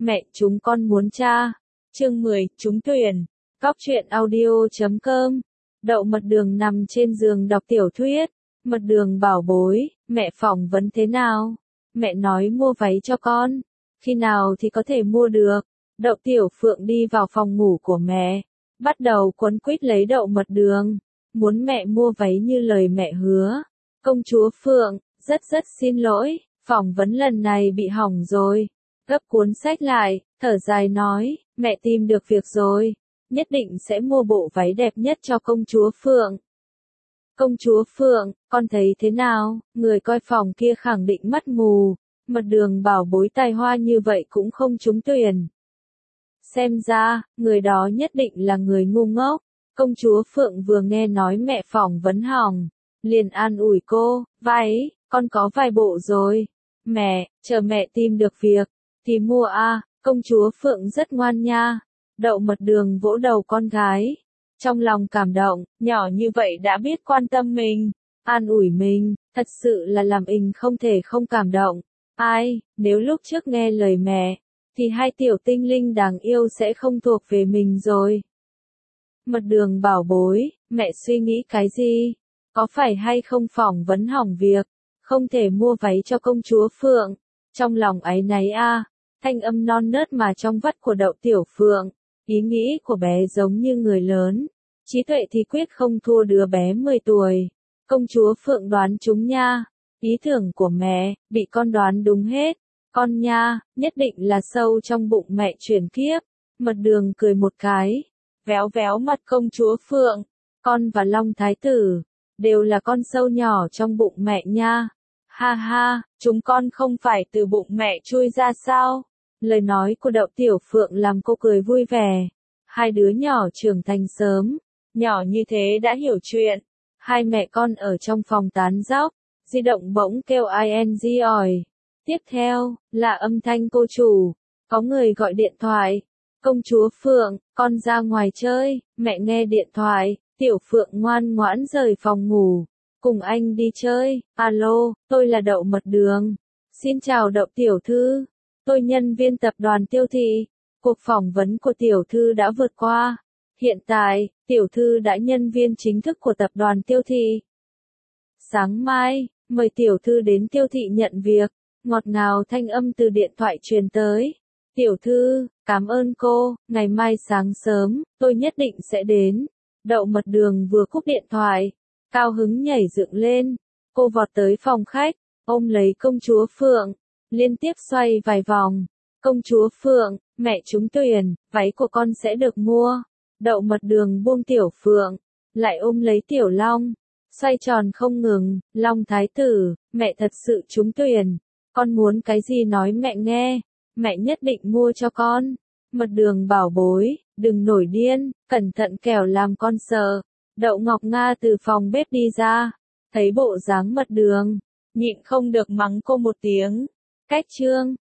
mẹ chúng con muốn cha. Chương 10, trúng tuyển. Góc truyện audio.com. Đậu Mật Đường nằm trên giường đọc tiểu thuyết. Mật Đường bảo bối, mẹ phỏng vấn thế nào? Mẹ nói mua váy cho con. Khi nào thì có thể mua được? Đậu Tiểu Phượng đi vào phòng ngủ của mẹ, bắt đầu quấn quýt lấy Đậu Mật Đường, muốn mẹ mua váy như lời mẹ hứa. Công chúa Phượng, rất xin lỗi, phỏng vấn lần này bị hỏng rồi. Gấp cuốn sách lại, thở dài nói, mẹ tìm được việc rồi, nhất định sẽ mua bộ váy đẹp nhất cho công chúa Phượng. Công chúa Phượng, con thấy thế nào? Người coi phòng kia khẳng định mắt mù. Mật Đường bảo bối tài hoa như vậy cũng không trúng tuyển. Xem ra, người đó nhất định là người ngu ngốc. Công chúa Phượng vừa nghe nói mẹ phỏng vấn hỏng, liền an ủi cô, váy, con có vài bộ rồi. Mẹ, chờ mẹ tìm được việc, thì mua a. Công chúa Phượng rất ngoan nha. Đậu Mật Đường vỗ đầu con gái, trong lòng cảm động, nhỏ như vậy đã biết quan tâm mình, an ủi mình, thật sự là làm mình không thể không cảm động. Ai, nếu lúc trước nghe lời mẹ, thì hai tiểu tinh linh đáng yêu sẽ không thuộc về mình rồi. Mật Đường bảo bối, mẹ suy nghĩ cái gì? Có phải hay không phỏng vấn hỏng việc, không thể mua váy cho công chúa Phượng? Trong lòng áy náy a, thanh âm non nớt mà trong vắt của Đậu Tiểu Phượng, ý nghĩ của bé giống như người lớn, trí tuệ thì quyết không thua đứa bé 10 tuổi. Công chúa Phượng đoán chúng nha, ý tưởng của mẹ, bị con đoán đúng hết. Con nha, nhất định là sâu trong bụng mẹ chuyển kiếp. Mật Đường cười một cái, véo véo mặt công chúa Phượng. Con và Long Thái Tử, đều là con sâu nhỏ trong bụng mẹ nha. Ha ha, chúng con không phải từ bụng mẹ chui ra sao? Lời nói của Đậu Tiểu Phượng làm cô cười vui vẻ. Hai đứa nhỏ trưởng thành sớm, nhỏ như thế đã hiểu chuyện. Hai mẹ con ở trong phòng tán dóc, di động bỗng kêu ing ỏi. Tiếp theo, là âm thanh cô chủ, có người gọi điện thoại. Công chúa Phượng, con ra ngoài chơi, mẹ nghe điện thoại. Tiểu Phượng ngoan ngoãn rời phòng ngủ, cùng anh đi chơi. Alo, tôi là Đậu Mật Đường. Xin chào Đậu tiểu thư, tôi nhân viên tập đoàn Tiêu Thị. Cuộc phỏng vấn của tiểu thư đã vượt qua. Hiện tại, tiểu thư đã nhân viên chính thức của tập đoàn Tiêu Thị. Sáng mai, mời tiểu thư đến Tiêu Thị nhận việc. Ngọt ngào thanh âm từ điện thoại truyền tới. Tiểu thư, cảm ơn cô, ngày mai sáng sớm, tôi nhất định sẽ đến. Đậu Mật Đường vừa cúp điện thoại, cao hứng nhảy dựng lên. Cô vọt tới phòng khách, ôm lấy công chúa Phượng, liên tiếp xoay vài vòng. Công chúa Phượng, mẹ trúng tuyển, váy của con sẽ được mua. Đậu Mật Đường buông Tiểu Phượng, lại ôm lấy Tiểu Long, xoay tròn không ngừng. Long Thái Tử, mẹ thật sự trúng tuyển. Con muốn cái gì nói mẹ nghe, mẹ nhất định mua cho con. Mật Đường bảo bối, đừng nổi điên, cẩn thận kẻo làm con sợ. Đậu Ngọc Nga từ phòng bếp đi ra, thấy bộ dáng Mật Đường, nhịn không được mắng cô một tiếng. Cách chương